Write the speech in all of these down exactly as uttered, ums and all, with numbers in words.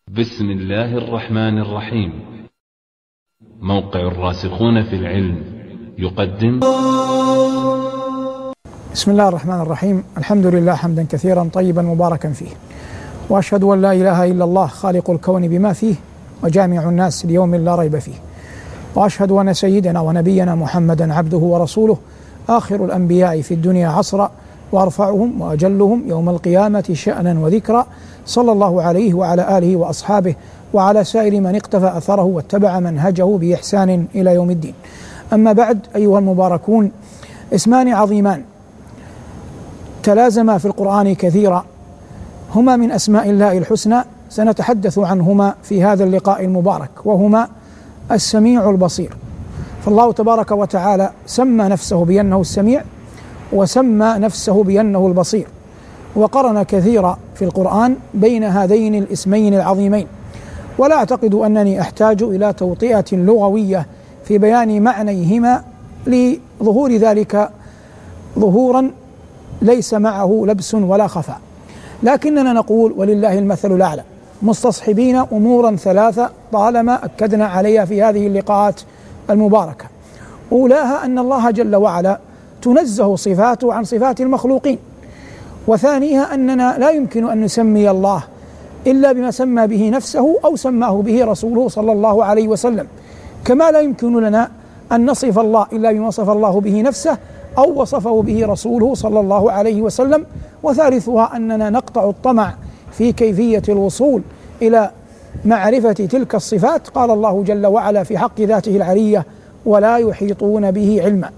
بسم الله الرحمن الرحيم. موقع الراسخون في العلم يقدم. بسم الله الرحمن الرحيم. الحمد لله حمدا كثيرا طيبا مباركا فيه، وأشهد أن لا إله إلا الله خالق الكون بما فيه وجامع الناس ليوم لا ريب فيه، وأشهد أن سيدنا ونبينا محمدا عبده ورسوله آخر الأنبياء في الدنيا عصرا وأرفعهم وأجلهم يوم القيامة شأنا وذكرا، صلى الله عليه وعلى آله وأصحابه وعلى سائر من اقتفى أثره واتبع منهجه بإحسان إلى يوم الدين. أما بعد، أيها المباركون، اسمان عظيمان تلازما في القرآن كثيرا، هما من أسماء الله الحسنى، سنتحدث عنهما في هذا اللقاء المبارك، وهما السميع البصير. فالله تبارك وتعالى سمى نفسه بأنه السميع، وسمى نفسه بأنه البصير، وقرن كثيرا في القرآن بين هذين الاسمين العظيمين. ولا أعتقد أنني أحتاج إلى توطئة لغوية في بيان معنيهما، لظهور ذلك ظهورا ليس معه لبس ولا خفاء، لكننا نقول ولله المثل الأعلى، مستصحبين أمورا ثلاثة طالما أكدنا عليها في هذه اللقاءات المباركة. أولاها أن الله جل وعلا تنزه صفاته عن صفات المخلوقين، وثانيها أننا لا يمكن أن نسمي الله إلا بما سمى به نفسه أو سماه به رسوله صلى الله عليه وسلم، كما لا يمكن لنا أن نصف الله إلا بما وصف الله به نفسه أو وصفه به رسوله صلى الله عليه وسلم. وثالثها أننا نقطع الطمع في كيفية الوصول إلى معرفة تلك الصفات. قال الله جل وعلا في حق ذاته العلية: ولا يحيطون به علما.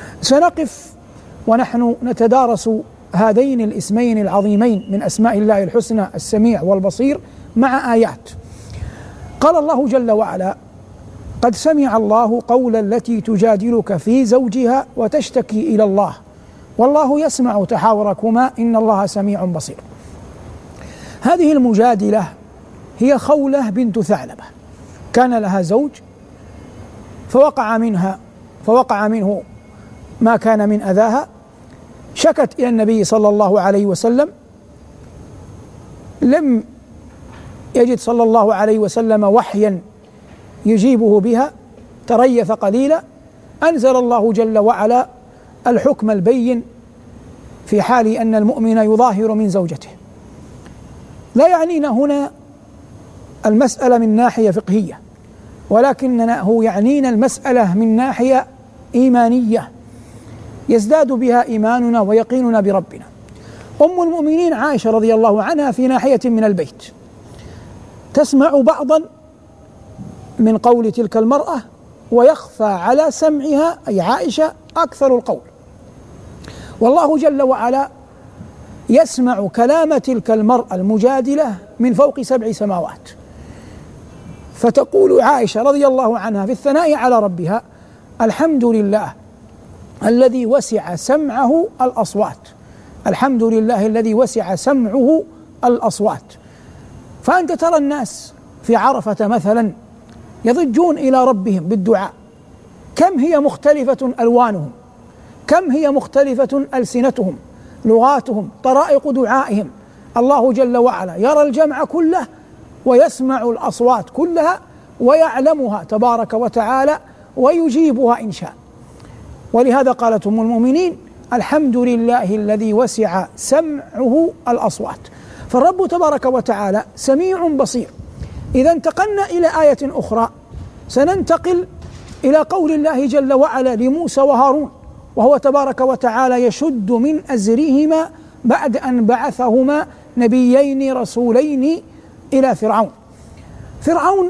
سنقف ونحن نتدارس هذين الاسمين العظيمين من أسماء الله الحسنى السميع والبصير مع آيات. قال الله جل وعلا: قد سمع الله قول التي تجادلك في زوجها وتشتكي إلى الله والله يسمع تحاوركما إن الله سميع بصير. هذه المجادلة هي خولة بنت ثعلبة، كان لها زوج فوقع منها فوقع منه ما كان من أذاها، شكت إلى النبي صلى الله عليه وسلم، لم يجد صلى الله عليه وسلم وحيا يجيبه بها، تريث قليلا، أنزل الله جل وعلا الحكم البين في حال أن المؤمن يظاهر من زوجته. لا يعنينا هنا المسألة من ناحية فقهية، ولكننا هو يعنينا المسألة من ناحية إيمانية يزداد بها إيماننا ويقيننا بربنا. أم المؤمنين عائشة رضي الله عنها في ناحية من البيت تسمع بعضا من قول تلك المرأة، ويخفى على سمعها أي عائشة أكثر القول، والله جل وعلا يسمع كلام تلك المرأة المجادلة من فوق سبع سماوات. فتقول عائشة رضي الله عنها في الثناء على ربها: الحمد لله الذي وسع سمعه الأصوات، الحمد لله الذي وسع سمعه الأصوات. فأنت ترى الناس في عرفة مثلا يضجون إلى ربهم بالدعاء، كم هي مختلفة ألوانهم، كم هي مختلفة ألسنتهم، لغاتهم، طرائق دعائهم. الله جل وعلا يرى الجمع كله ويسمع الأصوات كلها ويعلمها تبارك وتعالى ويجيبها إن شاء. ولهذا قالت أم المؤمنين: الحمد لله الذي وسع سمعه الأصوات. فالرب تبارك وتعالى سميع بصير. إذا انتقلنا إلى آية أخرى سننتقل إلى قول الله جل وعلا لموسى وهارون، وهو تبارك وتعالى يشد من أزرهما بعد أن بعثهما نبيين رسولين إلى فرعون. فرعون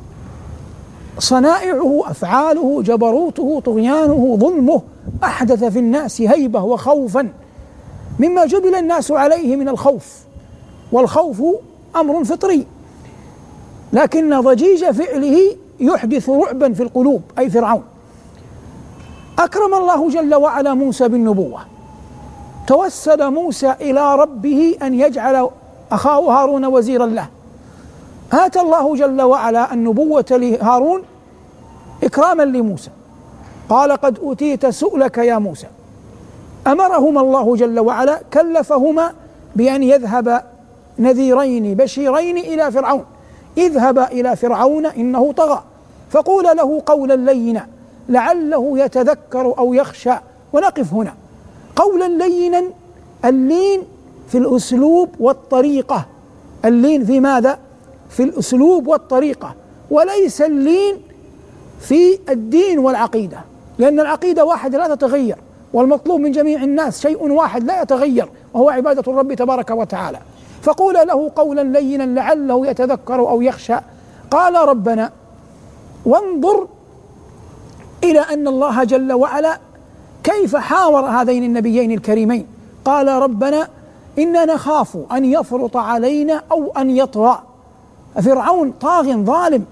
صنائعه، أفعاله، جبروته، طغيانه، ظلمه أحدث في الناس هيبة وخوفا مما جبل الناس عليه من الخوف، والخوف أمر فطري، لكن ضجيج فعله يحدث رعبا في القلوب، أي فرعون. أكرم الله جل وعلا موسى بالنبوة، توسل موسى إلى ربه أن يجعل أخاه هارون وزيرا له. آتى الله جل وعلا النبوة لهارون إكراما لموسى، قال: قد أوتيت سؤلك يا موسى. أمرهما الله جل وعلا، كلفهما بأن يذهب نذيرين بشيرين إلى فرعون اذهبا إلى فرعون إنه طغى فقولا له قولا لينا لعله يتذكر أو يخشى. ونقف هنا. قولا لينا، اللين في الأسلوب والطريقة. اللين في ماذا؟ في الأسلوب والطريقة، وليس اللين في الدين والعقيدة، لأن العقيدة واحدة لا تتغير، والمطلوب من جميع الناس شيء واحد لا يتغير وهو عبادة الرب تبارك وتعالى. فقول له قولا لينا لعله يتذكر أو يخشى. قال ربنا وانظر إلى أن الله جل وعلا كيف حاور هذين النبيين الكريمين. قال ربنا إنا نخاف أن يفرط علينا أو أن يطغى. فرعون طاغ ظالم،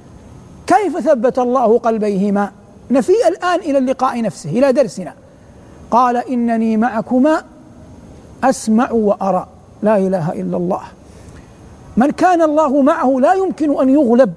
كيف ثبت الله قلبيهما؟ نفيء الآن إلى اللقاء نفسه، إلى درسنا. قال إنني معكما أسمع وأرى. لا إله إلا الله. من كان الله معه لا يمكن أن يغلب،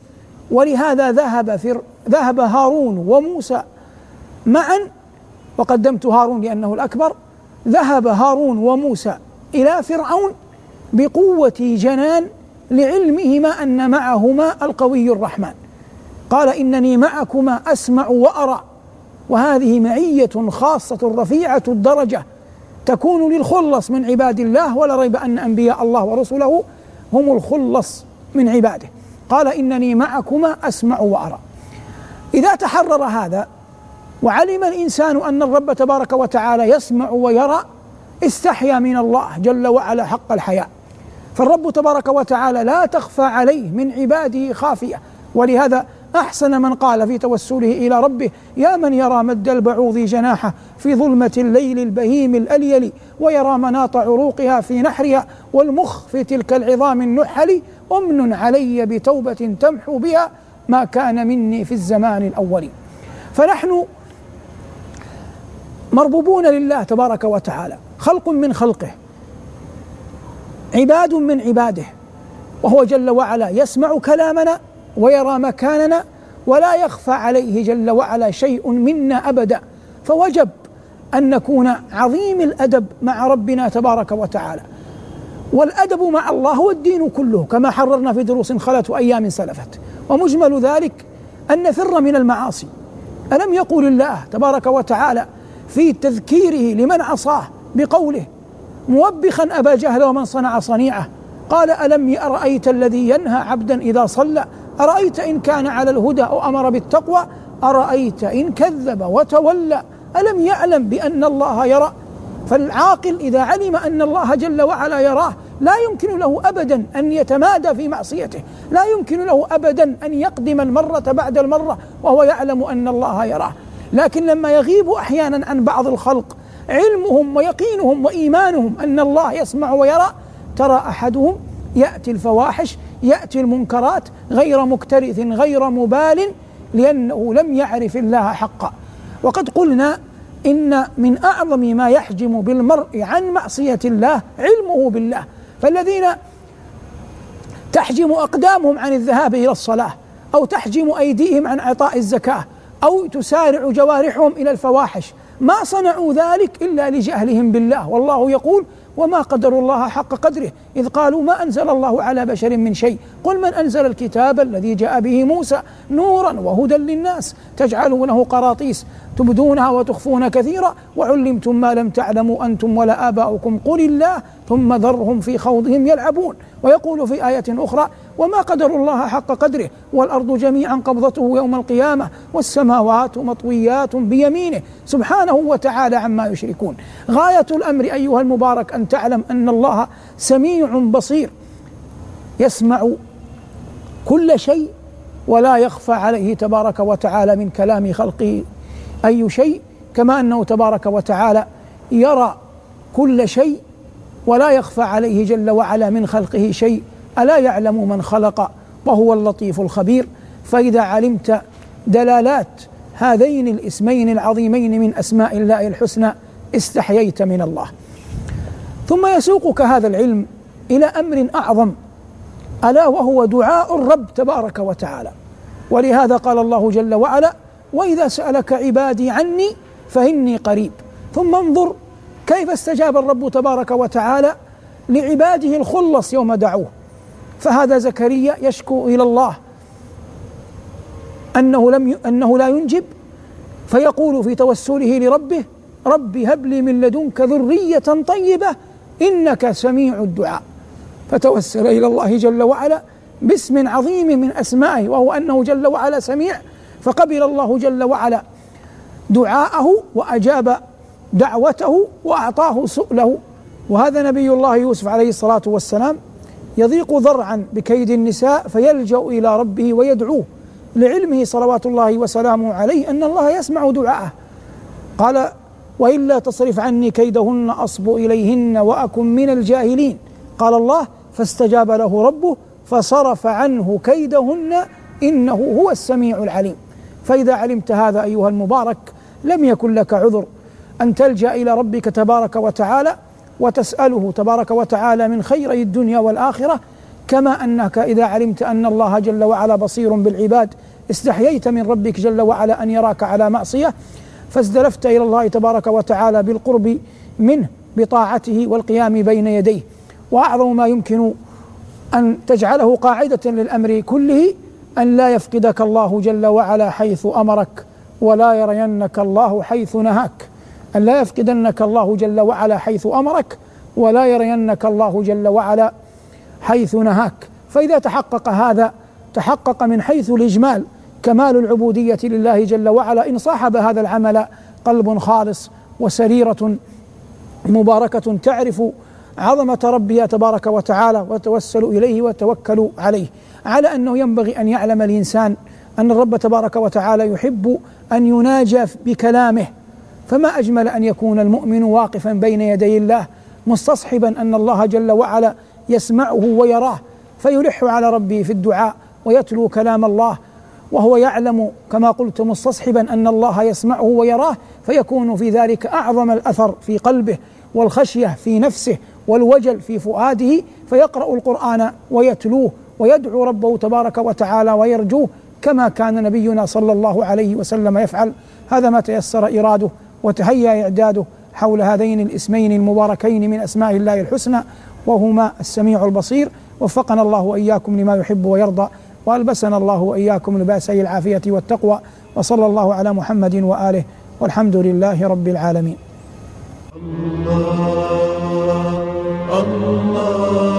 ولهذا ذهب فر... ذهب هارون وموسى معا، وقدمت هارون لأنه الأكبر. ذهب هارون وموسى إلى فرعون بقوة جنان لعلمهما أن معهما القوي الرحمن. قال إنني معكما أسمع وأرى، وهذه معية خاصة رفيعة الدرجة تكون للخلص من عباد الله، ولا ريب أن أنبياء الله ورسله هم الخلص من عباده. قال إنني معكما أسمع وأرى. إذا تحرر هذا وعلم الإنسان أن الرب تبارك وتعالى يسمع ويرى استحيا من الله جل وعلا حق الحياء. فالرب تبارك وتعالى لا تخفى عليه من عباده خافية، ولهذا أحسن من قال في توسله إلى ربه يا من يرى مد البعوض جناحه في ظلمة الليل البهيم الأليل، ويرى مناط عروقها في نحرها، والمخ في تلك العظام النحل، أمن علي بتوبة تمحو بها ما كان مني في الزمان الأول. فنحن مربوبون لله تبارك وتعالى، خلق من خلقه، عباد من عباده، وهو جل وعلا يسمع كلامنا ويرى مكاننا، ولا يخفى عليه جل وعلا شيء منا أبدا. فوجب أن نكون عظيم الأدب مع ربنا تبارك وتعالى. والأدب مع الله هو الدين كله، كما حررنا في دروس خلت وأيام سلفت. ومجمل ذلك أن نفر من المعاصي. ألم يقول الله تبارك وتعالى في تذكيره لمن عصاه بقوله موبخا أبا جهل ومن صنع صنيعه، قال ألم أرأيت الذي ينهى عبدا إذا صلى، أرأيت إن كان على الهدى أو أمر بالتقوى، أرأيت إن كذب وتولى، ألم يعلم بأن الله يرى. فالعاقل إذا علم أن الله جل وعلا يراه لا يمكن له أبدا أن يتمادى في معصيته، لا يمكن له أبدا أن يقدم المرة بعد المرة وهو يعلم أن الله يراه. لكن لما يغيب أحيانا عن بعض الخلق علمهم ويقينهم وإيمانهم أن الله يسمع ويرى، ترى أحدهم يأتي الفواحش، يأتي المنكرات غير مكترث غير مبال، لأنه لم يعرف الله حقا. وقد قلنا إن من أعظم ما يحجم بالمرء عن معصية الله علمه بالله. فالذين تحجم أقدامهم عن الذهاب إلى الصلاة، أو تحجم أيديهم عن إعطاء الزكاة، أو تسارع جوارحهم إلى الفواحش، ما صنعوا ذلك إلا لجهلهم بالله. والله يقول وما قدروا الله حق قدره إذ قالوا ما أنزل الله على بشر من شيء، قل من أنزل الكتاب الذي جاء به موسى نورا وهدى للناس تجعلونه قراطيس تبدونها وتخفون كثيرا وعلمتم ما لم تعلموا أنتم ولا آباؤكم قل الله ثم ذرهم في خوضهم يلعبون. ويقول في آية أخرى وما قدروا الله حق قدره والأرض جميعا قبضته يوم القيامة والسماوات مطويات بيمينه سبحانه وتعالى عما يشركون. غاية الأمر أيها المبارك أن تعلم أن الله سميع بصير، يسمع كل شيء ولا يخفى عليه تبارك وتعالى من كلام خلقه أي شيء، كما أنه تبارك وتعالى يرى كل شيء ولا يخفى عليه جل وعلا من خلقه شيء. ألا يعلم من خلق وهو اللطيف الخبير. فإذا علمت دلالات هذين الاسمين العظيمين من أسماء الله الحسنى استحييت من الله. ثم يسوقك هذا العلم إلى أمر أعظم، ألا وهو دعاء الرب تبارك وتعالى. ولهذا قال الله جل وعلا وإذا سألك عبادي عني فإني قريب. ثم انظر كيف استجاب الرب تبارك وتعالى لعباده الخلص يوم دعوه، فهذا زكريا يشكو إلى الله أنه لم ي... أنه لا ينجب، فيقول في توسله لربه: رب هب لي من لدنك ذرية طيبة إنك سميع الدعاء. فتوسل إلى الله جل وعلا باسم عظيم من أسمائه، وهو أنه جل وعلا سميع، فقبل الله جل وعلا دعاءه وأجاب دعوته وأعطاه سؤله. وهذا نبي الله يوسف عليه الصلاة والسلام يضيق ذرعا بكيد النساء فيلجأ إلى ربه ويدعوه، لعلمه صلوات الله وسلامه عليه أن الله يسمع دعاءه. قال: وإلا تصرف عني كيدهن أصب إليهن وأكن من الجاهلين. قال الله: فاستجاب له ربه فصرف عنه كيدهن إنه هو السميع العليم. فإذا علمت هذا أيها المبارك لم يكن لك عذر أن تلجأ إلى ربك تبارك وتعالى وتسأله تبارك وتعالى من خيري الدنيا والآخرة، كما أنك إذا علمت أن الله جل وعلا بصير بالعباد استحييت من ربك جل وعلا أن يراك على معصية، فازدلفت إلى الله تبارك وتعالى بالقرب منه بطاعته والقيام بين يديه. وأعظم ما يمكن أن تجعله قاعدة للأمر كله أن لا يفقدك الله جل وعلا حيث أمرك ولا يرينك الله حيث نهاك، أن لا يفقدنك الله جل وعلا حيث أمرك ولا يرينك الله جل وعلا حيث نهاك. فإذا تحقق هذا تحقق من حيث الإجمال كمال العبودية لله جل وعلا، إن صاحب هذا العمل قلب خالص وسريرة مباركة تعرف عظمة ربها تبارك وتعالى وتوسل إليه وتوكل عليه. على أنه ينبغي أن يعلم الإنسان أن الرب تبارك وتعالى يحب أن يناجى بكلامه، فما أجمل أن يكون المؤمن واقفا بين يدي الله مستصحبا أن الله جل وعلا يسمعه ويراه، فيلح على ربه في الدعاء ويتلو كلام الله وهو يعلم كما قلت مستصحبا أن الله يسمعه ويراه، فيكون في ذلك أعظم الأثر في قلبه والخشية في نفسه والوجل في فؤاده، فيقرأ القرآن ويتلوه ويدعو ربه تبارك وتعالى ويرجوه كما كان نبينا صلى الله عليه وسلم يفعل. هذا ما تيسر إراده وتهيأ إعداده حول هذين الاسمين المباركين من أسماء الله الحسنى، وهما السميع البصير. وفقنا الله وإياكم لما يحب ويرضى، وألبسنا الله وإياكم لباسي العافية والتقوى، وصلى الله على محمد وآله، والحمد لله رب العالمين. الله الله